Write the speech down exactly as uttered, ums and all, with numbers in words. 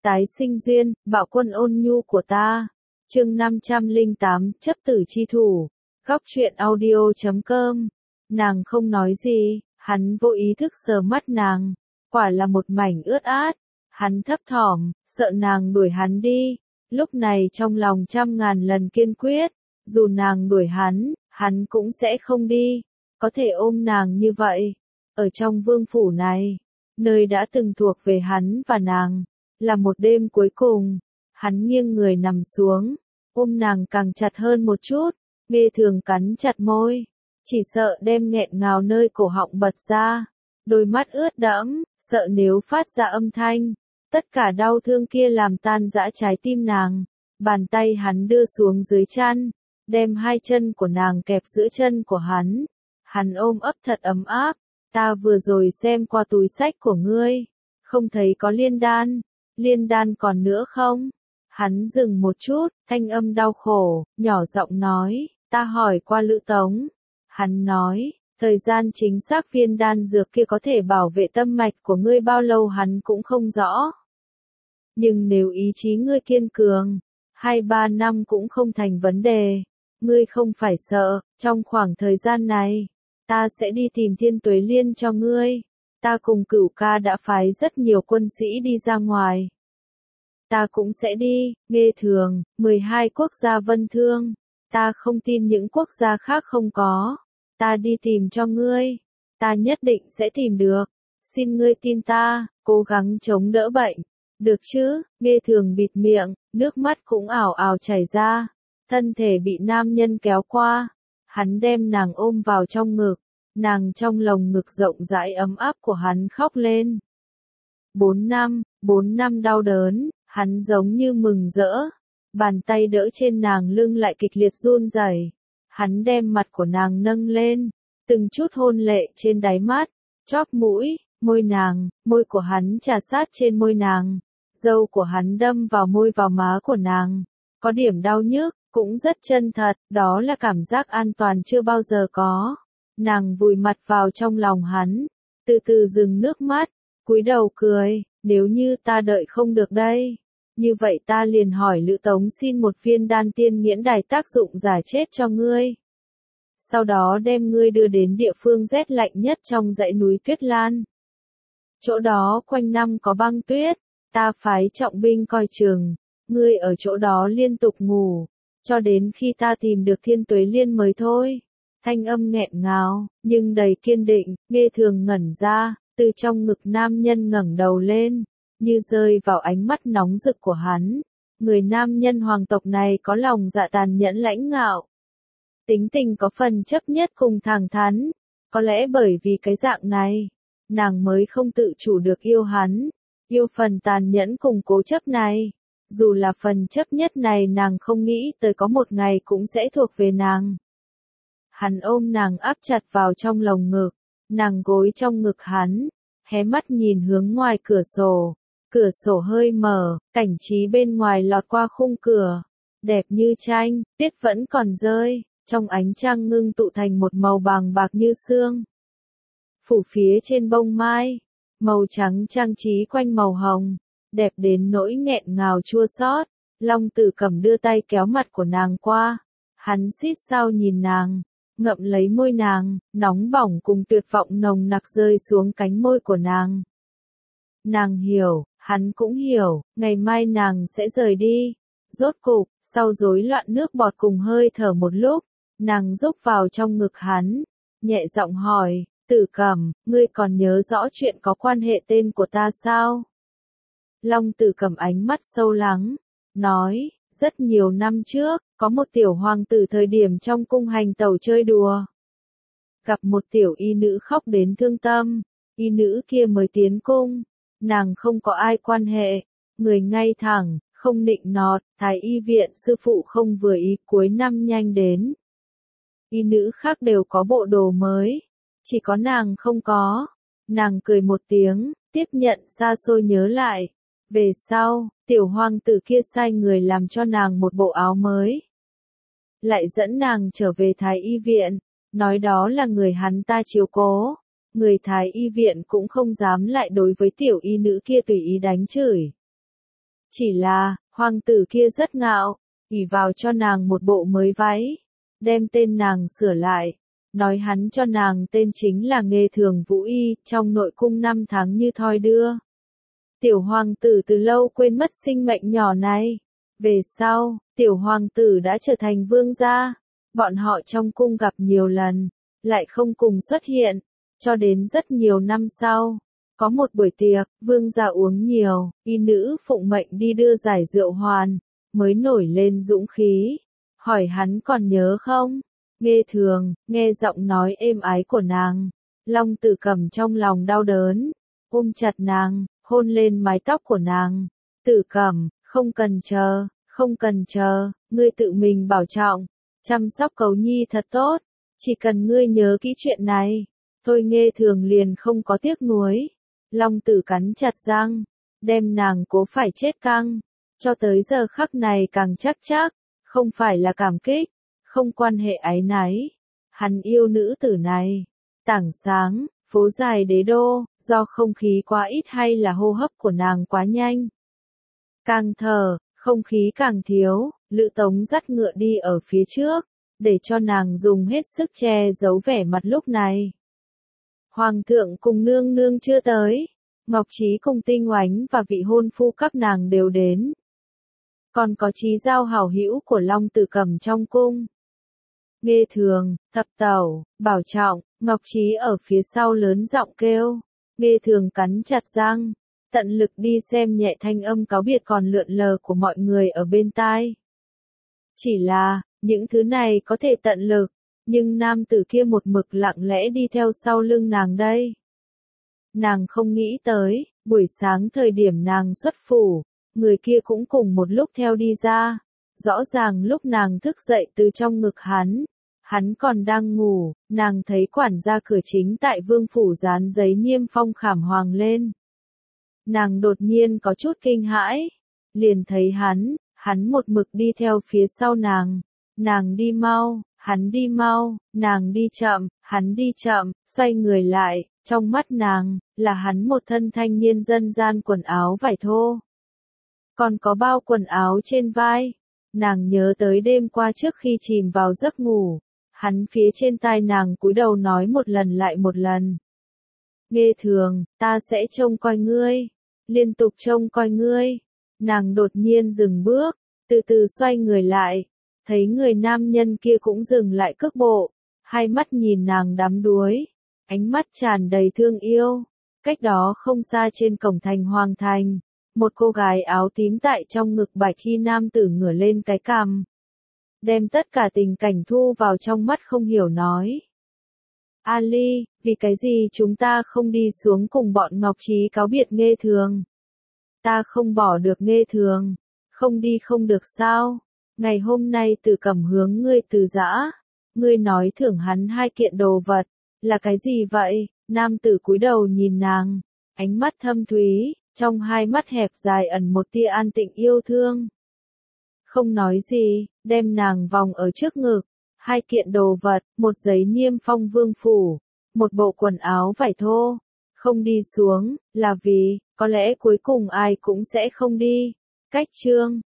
Tái sinh duyên, bạo quân ôn nhu của ta. Chương năm trăm lẻ tám, chấp tử chi thủ. Góc truyện audio chấm com. Nàng không nói gì, hắn vô ý thức sờ mắt nàng. Quả là một mảnh ướt át. Hắn thấp thỏm, sợ nàng đuổi hắn đi. Lúc này trong lòng trăm ngàn lần kiên quyết. Dù nàng đuổi hắn, hắn cũng sẽ không đi. Có thể ôm nàng như vậy. Ở trong vương phủ này, nơi đã từng thuộc về hắn và nàng. Là một đêm cuối cùng, hắn nghiêng người nằm xuống, ôm nàng càng chặt hơn một chút, Nghe Thường cắn chặt môi, chỉ sợ đem nghẹn ngào nơi cổ họng bật ra, đôi mắt ướt đẫm, sợ nếu phát ra âm thanh, tất cả đau thương kia làm tan rã trái tim nàng. Bàn tay hắn đưa xuống dưới chăn, đem hai chân của nàng kẹp giữa chân của hắn, hắn ôm ấp thật ấm áp. Ta vừa rồi xem qua túi xách của ngươi, không thấy có liên đan. Liên đan còn nữa không? Hắn dừng một chút, thanh âm đau khổ, nhỏ giọng nói, ta hỏi qua Lữ Tống. Hắn nói, thời gian chính xác viên đan dược kia có thể bảo vệ tâm mạch của ngươi bao lâu hắn cũng không rõ. Nhưng nếu ý chí ngươi kiên cường, hai ba năm cũng không thành vấn đề. Ngươi không phải sợ, trong khoảng thời gian này, ta sẽ đi tìm Thiên Tuế Liên cho ngươi. Ta cùng Cửu ca đã phái rất nhiều quân sĩ đi ra ngoài. Ta cũng sẽ đi, Nghe Thường, mười hai quốc gia vân thương. Ta không tin những quốc gia khác không có. Ta đi tìm cho ngươi. Ta nhất định sẽ tìm được. Xin ngươi tin ta, cố gắng chống đỡ bệnh. Được chứ? Nghe Thường bịt miệng, nước mắt cũng ảo ảo chảy ra. Thân thể bị nam nhân kéo qua. Hắn đem nàng ôm vào trong ngực. Nàng trong lồng ngực rộng rãi ấm áp của hắn khóc lên. Bốn năm, bốn năm đau đớn, hắn giống như mừng rỡ. Bàn tay đỡ trên nàng lưng lại kịch liệt run rẩy. Hắn đem mặt của nàng nâng lên, từng chút hôn lệ trên đáy mắt, chóp mũi, môi nàng, môi của hắn chà sát trên môi nàng. Râu của hắn đâm vào môi vào má của nàng. Có điểm đau nhức, cũng rất chân thật, đó là cảm giác an toàn chưa bao giờ có. Nàng vùi mặt vào trong lòng hắn, từ từ dừng nước mắt, cúi đầu cười, nếu như ta đợi không được đây, như vậy ta liền hỏi Lữ Tống xin một viên đan tiên nghiễn đài tác dụng giải chết cho ngươi. Sau đó đem ngươi đưa đến địa phương rét lạnh nhất trong dãy núi Tuyết Lan. Chỗ đó quanh năm có băng tuyết, ta phái trọng binh coi chừng, ngươi ở chỗ đó liên tục ngủ, cho đến khi ta tìm được Thiên Tuế Liên mới thôi. Thanh âm nghẹn ngào, nhưng đầy kiên định. Nghe Thường ngẩn ra, từ trong ngực nam nhân ngẩng đầu lên, như rơi vào ánh mắt nóng rực của hắn. Người nam nhân hoàng tộc này có lòng dạ tàn nhẫn lãnh ngạo. Tính tình có phần chấp nhất cùng thẳng thắn. Có lẽ bởi vì cái dạng này, nàng mới không tự chủ được yêu hắn. Yêu phần tàn nhẫn cùng cố chấp này. Dù là phần chấp nhất này nàng không nghĩ tới có một ngày cũng sẽ thuộc về nàng. Hắn ôm nàng áp chặt vào trong lồng ngực, nàng gối trong ngực hắn, hé mắt nhìn hướng ngoài cửa sổ. Cửa sổ hơi mở, cảnh trí bên ngoài lọt qua khung cửa, đẹp như tranh, tuyết vẫn còn rơi, trong ánh trăng ngưng tụ thành một màu bàng bạc như sương. Phủ phía trên bông mai, màu trắng trang trí quanh màu hồng, đẹp đến nỗi nghẹn ngào chua xót. Long Tử Cẩm đưa tay kéo mặt của nàng qua, hắn xít sao nhìn nàng. Ngậm lấy môi nàng, nóng bỏng cùng tuyệt vọng nồng nặc rơi xuống cánh môi của nàng. Nàng hiểu, hắn cũng hiểu, ngày mai nàng sẽ rời đi. Rốt cục, sau rối loạn nước bọt cùng hơi thở một lúc, nàng rúc vào trong ngực hắn, nhẹ giọng hỏi, Tử Cẩm, ngươi còn nhớ rõ chuyện có quan hệ tên của ta sao? Long Tử Cẩm ánh mắt sâu lắng, nói, rất nhiều năm trước, có một tiểu hoàng tử thời điểm trong cung hành tẩu chơi đùa. Gặp một tiểu y nữ khóc đến thương tâm, y nữ kia mới tiến cung, nàng không có ai quan hệ, người ngay thẳng, không nịnh nọt, thái y viện sư phụ không vừa ý cuối năm nhanh đến. Y nữ khác đều có bộ đồ mới, chỉ có nàng không có, nàng cười một tiếng, tiếp nhận xa xôi nhớ lại. Về sau, tiểu hoàng tử kia sai người làm cho nàng một bộ áo mới. Lại dẫn nàng trở về thái y viện, nói đó là người hắn ta chiếu cố. Người thái y viện cũng không dám lại đối với tiểu y nữ kia tùy ý đánh chửi. Chỉ là, hoàng tử kia rất ngạo, ỷ vào cho nàng một bộ mới váy, đem tên nàng sửa lại, nói hắn cho nàng tên chính là Nghê Thường Vũ Y, trong nội cung năm tháng như thoi đưa. Tiểu hoàng tử từ lâu quên mất sinh mệnh nhỏ này. Về sau, tiểu hoàng tử đã trở thành vương gia, bọn họ trong cung gặp nhiều lần, lại không cùng xuất hiện, cho đến rất nhiều năm sau. Có một buổi tiệc, vương gia uống nhiều, y nữ phụng mệnh đi đưa giải rượu hoàn, mới nổi lên dũng khí, hỏi hắn còn nhớ không? Nghê Thường, nghe giọng nói êm ái của nàng, Long Tử Cẩm trong lòng đau đớn, ôm chặt nàng, hôn lên mái tóc của nàng. Tử Cẩm, không cần chờ, không cần chờ, ngươi tự mình bảo trọng, chăm sóc Cấu Nhi thật tốt, chỉ cần ngươi nhớ kỹ chuyện này, thôi Nghê Thường liền không có tiếc nuối. Long Tử cắn chặt răng, đem nàng cố phải chết căng, cho tới giờ khắc này càng chắc chắc, không phải là cảm kích, không quan hệ áy náy, hắn yêu nữ tử này. Tảng sáng, phố dài đế đô, do không khí quá ít hay là hô hấp của nàng quá nhanh. Càng thở, không khí càng thiếu, Lữ Tống dắt ngựa đi ở phía trước, để cho nàng dùng hết sức che giấu vẻ mặt lúc này. Hoàng thượng cùng nương nương chưa tới, Ngọc Trí cùng Tinh Oánh và vị hôn phu các nàng đều đến. Còn có Trí Giao hảo hữu của Long Tử Cẩm trong cung. Nghê Thường, Thập Tẩu, bảo trọng, Ngọc Trí ở phía sau lớn giọng kêu. Nghê Thường cắn chặt răng, tận lực đi xem nhẹ thanh âm cáo biệt còn lượn lờ của mọi người ở bên tai. Chỉ là, những thứ này có thể tận lực, nhưng nam tử kia một mực lặng lẽ đi theo sau lưng nàng đây. Nàng không nghĩ tới, buổi sáng thời điểm nàng xuất phủ, người kia cũng cùng một lúc theo đi ra. Rõ ràng lúc nàng thức dậy từ trong ngực hắn, hắn còn đang ngủ, nàng thấy quản gia cửa chính tại vương phủ dán giấy niêm phong khảm hoàng lên. Nàng đột nhiên có chút kinh hãi, liền thấy hắn, hắn một mực đi theo phía sau nàng. Nàng đi mau, hắn đi mau, nàng đi chậm, hắn đi chậm, xoay người lại, trong mắt nàng, là hắn một thân thanh niên dân gian quần áo vải thô. Còn có bao quần áo trên vai. Nàng nhớ tới đêm qua trước khi chìm vào giấc ngủ, hắn phía trên tai nàng cúi đầu nói một lần lại một lần. Nghê Thường, ta sẽ trông coi ngươi, liên tục trông coi ngươi. Nàng đột nhiên dừng bước, từ từ xoay người lại, thấy người nam nhân kia cũng dừng lại cước bộ, hai mắt nhìn nàng đắm đuối, ánh mắt tràn đầy thương yêu. Cách đó không xa trên cổng thành Hoàng Thành, một cô gái áo tím tại trong ngực bạch y nam tử ngửa lên cái cằm, đem tất cả tình cảnh thu vào trong mắt không hiểu nói. Ali, vì cái gì chúng ta không đi xuống cùng bọn Ngọc Trí cáo biệt Nghê Thường? Ta không bỏ được Nghê Thường, không đi không được sao? Ngày hôm nay Tử Cẩm hướng ngươi từ giã, ngươi nói thưởng hắn hai kiện đồ vật, là cái gì vậy? Nam tử cúi đầu nhìn nàng, ánh mắt thâm thúy, trong hai mắt hẹp dài ẩn một tia an tịnh yêu thương. Không nói gì, đem nàng vòng ở trước ngực, hai kiện đồ vật, một giấy niêm phong vương phủ, một bộ quần áo vải thô. Không đi xuống, là vì, có lẽ cuối cùng ai cũng sẽ không đi. Cách chương